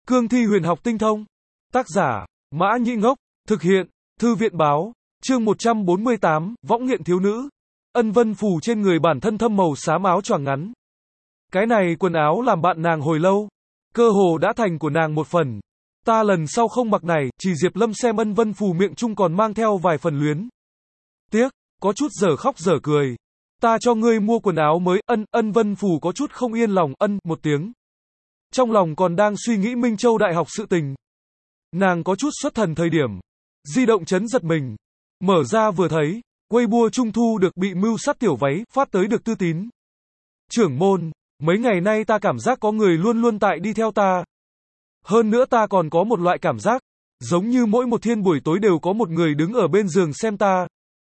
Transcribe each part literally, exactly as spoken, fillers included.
Cương thi huyền học tinh thông. Tác giả, Mã Nhĩ Ngốc. Thực hiện, Thư viện báo. Chương một trăm bốn mươi tám, võng nghiện thiếu nữ. Ân vân phù trên người bản thân thâm màu xám áo choàng ngắn. Cái này quần áo làm bạn nàng hồi lâu. Cơ hồ đã thành của nàng một phần. Ta lần sau không mặc này, chỉ Diệp Lâm xem ân vân phù miệng chung còn mang theo vài phần luyến. Tiếc, có chút dở khóc dở cười. Ta cho ngươi mua quần áo mới, ân, ân vân phù có chút không yên lòng, ân, một tiếng. Trong lòng còn đang suy nghĩ Minh Châu Đại học sự tình. Nàng có chút xuất thần thời điểm. Di động chấn giật mình. Mở ra vừa thấy, Weibo Trung Thu được bị mưu sát tiểu váy, phát tới được tư tín. Trưởng môn, mấy ngày nay ta cảm giác có người luôn luôn tại đi theo ta. Hơn nữa ta còn có một loại cảm giác, giống như mỗi một thiên buổi tối đều có một người đứng ở bên giường xem ta.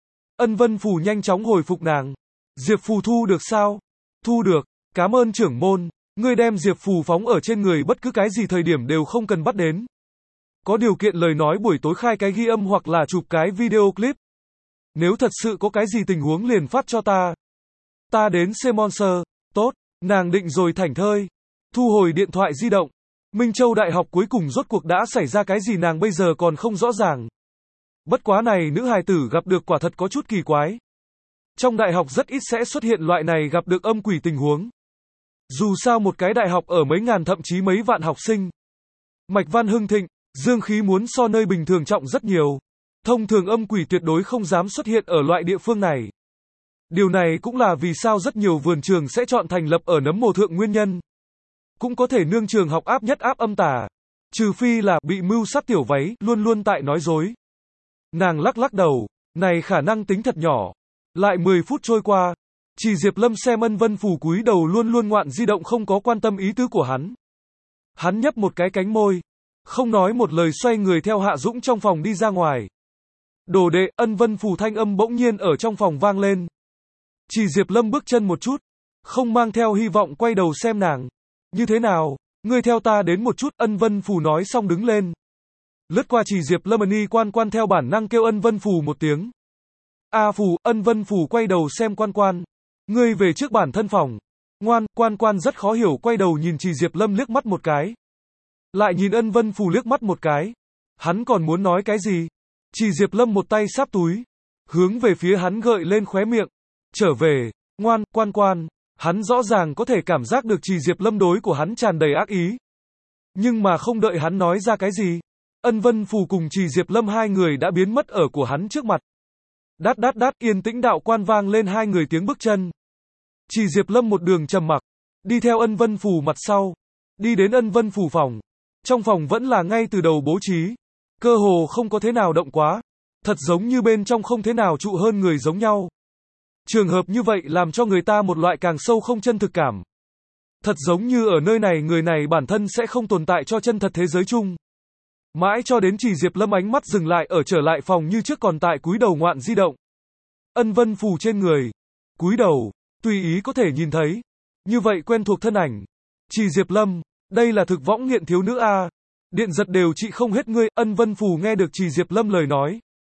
Ân vân phù nhanh chóng hồi phục nàng. Diệp phù thu được sao? Thu được, cảm ơn trưởng môn, ngươi đem diệp phù phóng ở trên người bất cứ cái gì thời điểm đều không cần bắt đến. Có điều kiện lời nói buổi tối khai cái ghi âm hoặc là chụp cái video clip. Nếu thật sự có cái gì tình huống liền phát cho ta. Ta đến Semonser, tốt, nàng định rồi thảnh thơi. Thu hồi điện thoại di động. Minh Châu Đại học cuối cùng rốt cuộc đã xảy ra cái gì nàng bây giờ còn không rõ ràng. Bất quá này nữ hài tử gặp được quả thật có chút kỳ quái. Trong đại học rất ít sẽ xuất hiện loại này gặp được âm quỷ tình huống. Dù sao một cái đại học ở mấy ngàn thậm chí mấy vạn học sinh. Mạch văn hưng thịnh, dương khí muốn so nơi bình thường trọng rất nhiều. Thông thường âm quỷ tuyệt đối không dám xuất hiện ở loại địa phương này. Điều này cũng là vì sao rất nhiều vườn trường sẽ chọn thành lập ở nấm mồ thượng nguyên nhân. Cũng có thể nương trường học áp nhất áp âm tà. Trừ phi là bị mưu sát tiểu váy, luôn luôn tại nói dối. Nàng lắc lắc đầu, này khả năng tính thật nhỏ. Lại mười phút trôi qua, chỉ Diệp Lâm xem ân vân phù cúi đầu luôn luôn ngoạn di động không có quan tâm ý tứ của hắn. Hắn nhấp một cái cánh môi, không nói một lời xoay người theo Hạ Dũng trong phòng đi ra ngoài. Đồ đệ, ân vân phù thanh âm bỗng nhiên ở trong phòng vang lên. Chỉ Diệp Lâm bước chân một chút, không mang theo hy vọng quay đầu xem nàng. Như thế nào, ngươi theo ta đến một chút, ân vân phù nói xong đứng lên. Lướt qua chỉ Diệp Lâm y quan quan theo bản năng kêu ân vân phù một tiếng. A phù, ân vân phù quay đầu xem quan quan. Ngươi về trước bản thân phòng. Ngoan, quan quan rất khó hiểu quay đầu nhìn chỉ Diệp Lâm liếc mắt một cái. Lại nhìn ân vân phù liếc mắt một cái. Hắn còn muốn nói cái gì? Chỉ Diệp Lâm một tay sáp túi. Hướng về phía hắn gợi lên khóe miệng. Trở về, ngoan, quan quan. Hắn rõ ràng có thể cảm giác được chỉ Diệp Lâm đối của hắn tràn đầy ác ý. Nhưng mà không đợi hắn nói ra cái gì. Ân vân phù cùng chỉ Diệp Lâm hai người đã biến mất ở của hắn trước mặt. Đát đát đát yên tĩnh đạo quan vang lên hai người tiếng bước chân. Chỉ Diệp Lâm một đường trầm mặc. Đi theo ân vân phù mặt sau. Đi đến ân vân phù phòng. Trong phòng vẫn là ngay từ đầu bố trí. Cơ hồ không có thế nào động quá. Thật giống như bên trong không thế nào trụ hơn người giống nhau. Trường hợp như vậy làm cho người ta một loại càng sâu không chân thực cảm. Thật giống như ở nơi này người này bản thân sẽ không tồn tại cho chân thật thế giới chung. Mãi cho đến chỉ Diệp Lâm ánh mắt dừng lại ở trở lại phòng như trước còn tại cúi đầu ngoạn di động. Ân vân phù trên người. Cúi đầu, tùy ý có thể nhìn thấy. Như vậy quen thuộc thân ảnh. Chỉ Diệp Lâm, đây là thực võng nghiện thiếu nữ a. Điện giật đều trị không hết ngươi, ân vân phù nghe được chỉ Diệp Lâm lời nói.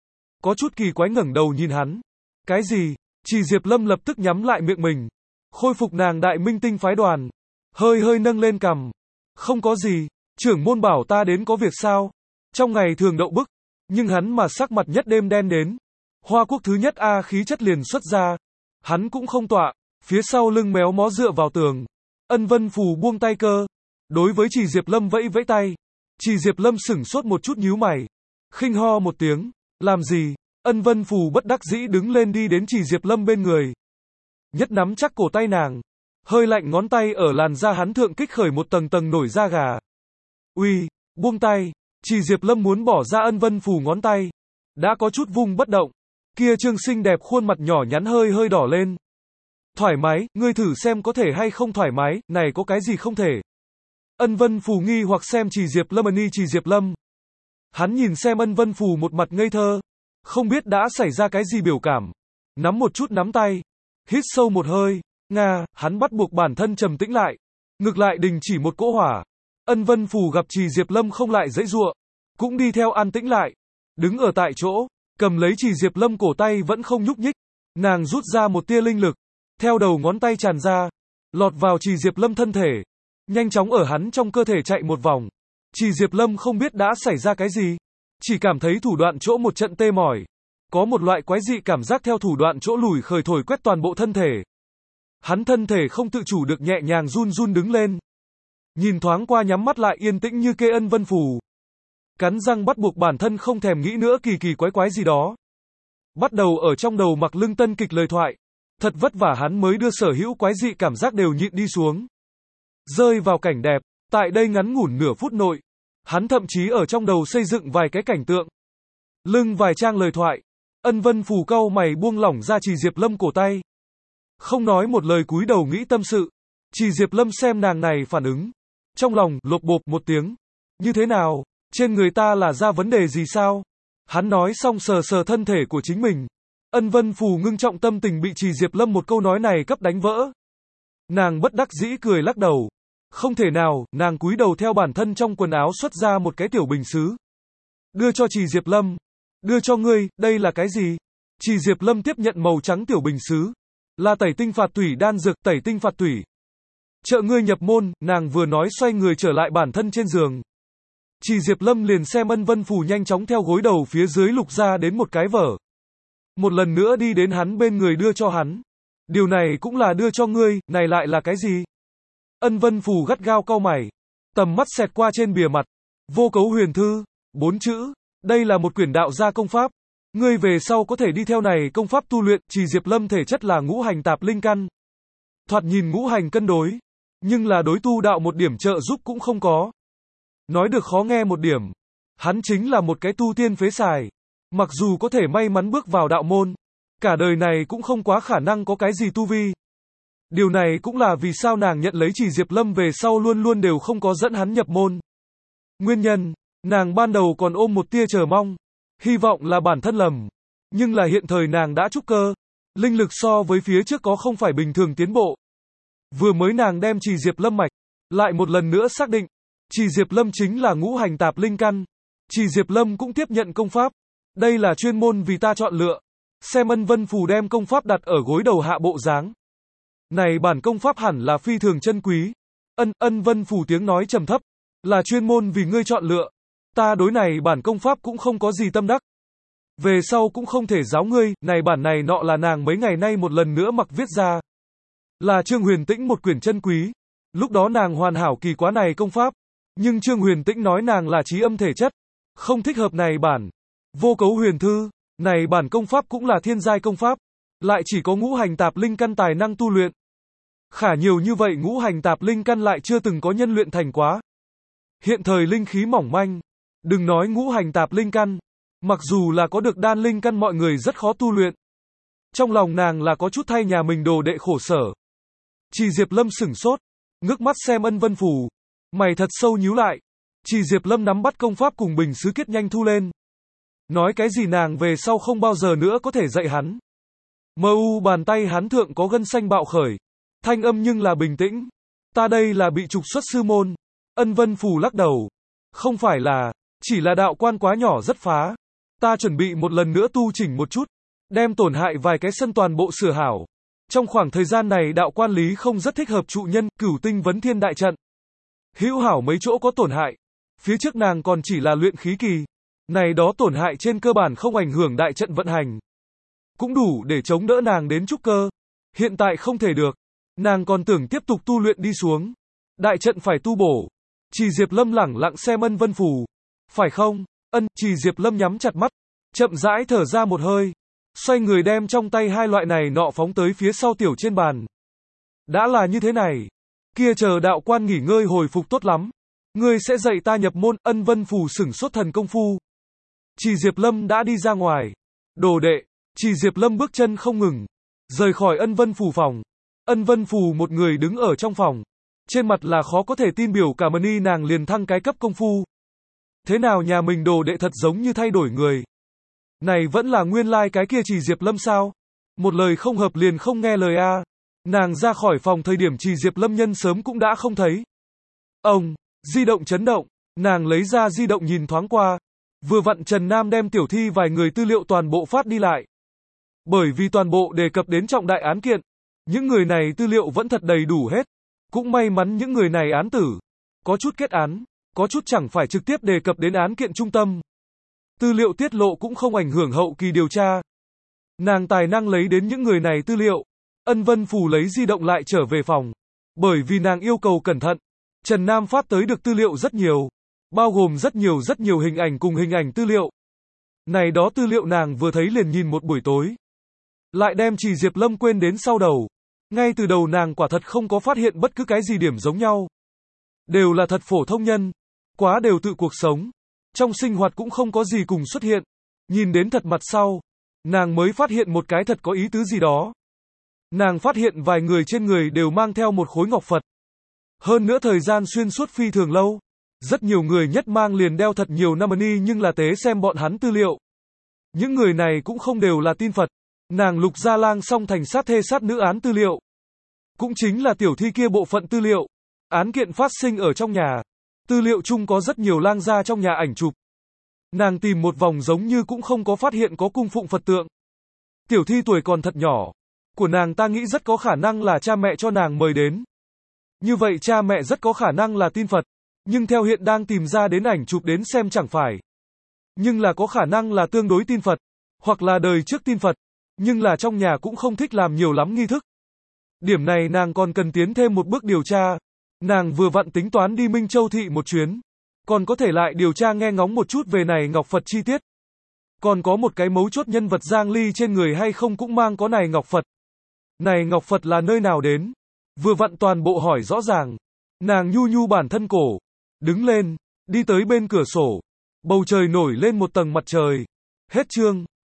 Có chút kỳ quái ngẩng đầu nhìn hắn. Cái gì? Chỉ Diệp Lâm lập tức nhắm lại miệng mình. Khôi phục nàng đại minh tinh phái đoàn. Hơi hơi nâng lên cằm. Không có gì, trưởng môn bảo ta đến có việc sao? Trong ngày thường đậu bức. Nhưng hắn mà sắc mặt nhất đêm đen đến. Hoa quốc thứ nhất A khí chất liền xuất ra. Hắn cũng không tọa. Phía sau lưng méo mó dựa vào tường. Ân vân phù buông tay cơ. Đối với chỉ Diệp Lâm vẫy vẫy tay. Chỉ Diệp Lâm sửng sốt một chút nhíu mày. Khinh ho một tiếng. Làm gì? Ân vân phù bất đắc dĩ đứng lên đi đến chỉ Diệp Lâm bên người. Nhất nắm chắc cổ tay nàng. Hơi lạnh ngón tay ở làn da hắn thượng kích khởi một tầng tầng nổi da gà. Uy, buông tay. Chỉ Diệp Lâm muốn bỏ ra ân vân phù ngón tay. Đã có chút vung bất động. Kia trương xinh đẹp khuôn mặt nhỏ nhắn hơi hơi đỏ lên. Thoải mái, ngươi thử xem có thể hay không thoải mái, này có cái gì không thể. Ân vân phù nghi hoặc xem chỉ Diệp Lâm ân y chỉ Diệp Lâm. Hắn nhìn xem ân vân phù một mặt ngây thơ. Không biết đã xảy ra cái gì biểu cảm. Nắm một chút nắm tay. Hít sâu một hơi. Nga, hắn bắt buộc bản thân trầm tĩnh lại. Ngược lại đình chỉ một cỗ hỏa. Ân vân phù gặp chỉ Diệp Lâm không lại dãy giụa. Cũng đi theo an tĩnh lại. Đứng ở tại chỗ. Cầm lấy chỉ Diệp Lâm cổ tay vẫn không nhúc nhích. Nàng rút ra một tia linh lực. Theo đầu ngón tay tràn ra. Lọt vào chỉ Diệp Lâm thân thể. Nhanh chóng ở hắn trong cơ thể chạy một vòng. Chỉ Diệp Lâm không biết đã xảy ra cái gì. Chỉ cảm thấy thủ đoạn chỗ một trận tê mỏi. Có một loại quái dị cảm giác theo thủ đoạn chỗ lùi khởi thổi quét toàn bộ thân thể. Hắn thân thể không tự chủ được nhẹ nhàng run run đứng lên. Nhìn thoáng qua nhắm mắt lại yên tĩnh như kê Ân Vân Phù. Cắn răng bắt buộc bản thân không thèm nghĩ nữa kỳ kỳ quái quái gì đó. Bắt đầu ở trong đầu mặc Lương Tân kịch lời thoại. Thật vất vả hắn mới đưa sở hữu quái dị cảm giác đều nhịn đi xuống. Rơi vào cảnh đẹp, tại đây ngắn ngủn nửa phút nội. Hắn thậm chí ở trong đầu xây dựng vài cái cảnh tượng. Lưng vài trang lời thoại. Ân Vân Phù cau mày buông lỏng ra Chỉ Diệp Lâm cổ tay. Không nói một lời cúi đầu nghĩ tâm sự. Chỉ Diệp Lâm xem nàng này phản ứng. Trong lòng, lộp bộp một tiếng. Như thế nào? Trên người ta là ra vấn đề gì sao? Hắn nói xong sờ sờ thân thể của chính mình. Ân Vân Phù ngưng trọng tâm tình bị Chỉ Diệp Lâm một câu nói này cấp đánh vỡ. Nàng bất đắc dĩ cười lắc đầu. Không thể nào, nàng cúi đầu theo bản thân trong quần áo xuất ra một cái tiểu bình sứ. Đưa cho Chỉ Diệp Lâm. Đưa cho ngươi, đây là cái gì? Chỉ Diệp Lâm tiếp nhận màu trắng tiểu bình sứ. Là tẩy tinh phạt tủy đan dược tẩy tinh phạt tủy. Trợ ngươi nhập môn, nàng vừa nói xoay người trở lại bản thân trên giường. Chỉ Diệp Lâm liền xem Ân Vân Phù nhanh chóng theo gối đầu phía dưới lục ra đến một cái vở. Một lần nữa đi đến hắn bên người đưa cho hắn. Điều này cũng là đưa cho ngươi, này lại là cái gì? Ân Vân Phù gắt gao cau mày. Tầm mắt xẹt qua trên bìa mặt. Vô cấu huyền thư. Bốn chữ. Đây là một quyển đạo gia công pháp. Ngươi về sau có thể đi theo này công pháp tu luyện. Chỉ Diệp Lâm thể chất là ngũ hành tạp linh căn. Thoạt nhìn ngũ hành cân đối. Nhưng là đối tu đạo một điểm trợ giúp cũng không có. Nói được khó nghe một điểm. Hắn chính là một cái tu tiên phế xài. Mặc dù có thể may mắn bước vào đạo môn. Cả đời này cũng không quá khả năng có cái gì tu vi. Điều này cũng là vì sao nàng nhận lấy Chỉ Diệp Lâm về sau luôn luôn đều không có dẫn hắn nhập môn. Nguyên nhân, nàng ban đầu còn ôm một tia chờ mong. Hy vọng là bản thân lầm. Nhưng là hiện thời nàng đã trúc cơ. Linh lực so với phía trước có không phải bình thường tiến bộ. Vừa mới nàng đem Chỉ Diệp Lâm mạch. Lại một lần nữa xác định. Chỉ Diệp Lâm chính là ngũ hành tạp linh căn. Chỉ Diệp Lâm cũng tiếp nhận công pháp. Đây là chuyên môn vì ta chọn lựa. Xem Ân Vân Phù đem công pháp đặt ở gối đầu hạ bộ dáng. Này bản công pháp hẳn là phi thường chân quý. Ân, Ân Vân Phù tiếng nói trầm thấp. Là chuyên môn vì ngươi chọn lựa. Ta đối này bản công pháp cũng không có gì tâm đắc. Về sau cũng không thể giáo ngươi, này bản này nọ là nàng mấy ngày nay một lần nữa mặc viết ra. Là Trương Huyền Tĩnh một quyển chân quý. Lúc đó nàng hoàn hảo kỳ quá này công pháp. Nhưng Trương Huyền Tĩnh nói nàng là trí âm thể chất. Không thích hợp này bản. Vô cấu huyền thư. Này bản công pháp cũng là thiên giai công pháp. Lại chỉ có ngũ hành tạp linh căn tài năng tu luyện. Khả nhiều như vậy ngũ hành tạp linh căn lại chưa từng có nhân luyện thành quá. Hiện thời linh khí mỏng manh. Đừng nói ngũ hành tạp linh căn. Mặc dù là có được đan linh căn mọi người rất khó tu luyện. Trong lòng nàng là có chút thay nhà mình đồ đệ khổ sở. Chỉ Diệp Lâm sửng sốt. Ngước mắt xem Ân Vân Phù. Mày thật sâu nhíu lại. Chỉ Diệp Lâm nắm bắt công pháp cùng bình sứ kết nhanh thu lên. Nói cái gì nàng về sau không bao giờ nữa có thể dạy hắn. Mơ u bàn tay hắn thượng có gân xanh bạo khởi. Thanh âm nhưng là bình tĩnh. Ta đây là bị trục xuất sư môn. Ân Vân Phù lắc đầu. Không phải là, chỉ là đạo quan quá nhỏ rất phá. Ta chuẩn bị một lần nữa tu chỉnh một chút. Đem tổn hại vài cái sân toàn bộ sửa hảo. Trong khoảng thời gian này đạo quan lý không rất thích hợp trụ nhân, cửu tinh vấn thiên đại trận. Hữu hảo mấy chỗ có tổn hại. Phía trước nàng còn chỉ là luyện khí kỳ. Này đó tổn hại trên cơ bản không ảnh hưởng đại trận vận hành. Cũng đủ để chống đỡ nàng đến trúc cơ. Hiện tại không thể được. Nàng còn tưởng tiếp tục tu luyện đi xuống. Đại trận phải tu bổ. Chỉ Diệp Lâm lẳng lặng xem Ân Vân Phù. Phải không? Ân, Chỉ Diệp Lâm nhắm chặt mắt. Chậm rãi thở ra một hơi. Xoay người đem trong tay hai loại này nọ phóng tới phía sau tiểu trên bàn. Đã là như thế này. Kia chờ đạo quan nghỉ ngơi hồi phục tốt lắm. Ngươi sẽ dạy ta nhập môn. Ân Vân Phù sửng sốt thần công phu. Chỉ Diệp Lâm đã đi ra ngoài. Đồ đệ. Chỉ Diệp Lâm bước chân không ngừng. Rời khỏi Ân Vân Phù phòng. Ân Vân Phù một người đứng ở trong phòng. Trên mặt là khó có thể tin biểu cả mani nàng liền thăng cái cấp công phu. Thế nào nhà mình đồ đệ thật giống như thay đổi người. Này vẫn là nguyên lai like cái kia Chỉ Diệp Lâm sao? Một lời không hợp liền không nghe lời a. À. Nàng ra khỏi phòng thời điểm Chỉ Diệp Lâm nhân sớm cũng đã không thấy. Ông, di động chấn động. Nàng lấy ra di động nhìn thoáng qua. Vừa vặn Trần Nam đem tiểu thi vài người tư liệu toàn bộ phát đi lại. Bởi vì toàn bộ đề cập đến trọng đại án kiện. Những người này tư liệu vẫn thật đầy đủ hết. Cũng may mắn những người này án tử. Có chút kết án. có chút chẳng phải trực tiếp đề cập đến án kiện trung tâm. Tư liệu tiết lộ cũng không ảnh hưởng hậu kỳ điều tra. Nàng tài năng lấy đến những người này tư liệu. Ân Vân Phù lấy di động lại trở về phòng. Bởi vì nàng yêu cầu cẩn thận, Trần Nam phát tới được tư liệu rất nhiều. Bao gồm rất nhiều rất nhiều hình ảnh cùng hình ảnh tư liệu. Này đó tư liệu nàng vừa thấy liền nhìn một buổi tối. Lại đem Trì Diệp Lâm quên đến sau đầu. Ngay từ đầu nàng quả thật không có phát hiện bất cứ cái gì điểm giống nhau. Đều là thật phổ thông nhân. Quá đều tự cuộc sống. Trong sinh hoạt cũng không có gì cùng xuất hiện. Nhìn đến thật mặt sau. Nàng mới phát hiện một cái thật có ý tứ gì đó. Nàng phát hiện vài người trên người đều mang theo một khối ngọc Phật. Hơn nữa thời gian xuyên suốt phi thường lâu. Rất nhiều người nhất mang liền đeo thật nhiều năm ni nhưng là tế xem bọn hắn tư liệu. Những người này cũng không đều là tin Phật. Nàng lục gia lang song thành sát thê sát nữ án tư liệu. Cũng chính là tiểu thi kia bộ phận tư liệu. Án kiện phát sinh ở trong nhà. Tư liệu chung có rất nhiều lang gia trong nhà ảnh chụp. Nàng tìm một vòng giống như cũng không có phát hiện có cung phụng Phật tượng. Tiểu thi tuổi còn thật nhỏ. Của nàng ta nghĩ rất có khả năng là cha mẹ cho nàng mời đến. Như vậy cha mẹ rất có khả năng là tin Phật. Nhưng theo hiện đang tìm ra đến ảnh chụp đến xem chẳng phải. Nhưng là có khả năng là tương đối tin Phật. Hoặc là đời trước tin Phật. Nhưng là trong nhà cũng không thích làm nhiều lắm nghi thức. Điểm này nàng còn cần tiến thêm một bước điều tra. Nàng vừa vặn tính toán đi Minh Châu thị một chuyến. Còn có thể lại điều tra nghe ngóng một chút về này ngọc Phật chi tiết. Còn có một cái mấu chốt nhân vật Giang Ly trên người hay không cũng mang có này ngọc Phật. Này ngọc Phật là nơi nào đến? Vừa vặn toàn bộ hỏi rõ ràng. Nàng nhu nhu bản thân cổ. Đứng lên. Đi tới bên cửa sổ. Bầu trời nổi lên một tầng mặt trời. Hết chương.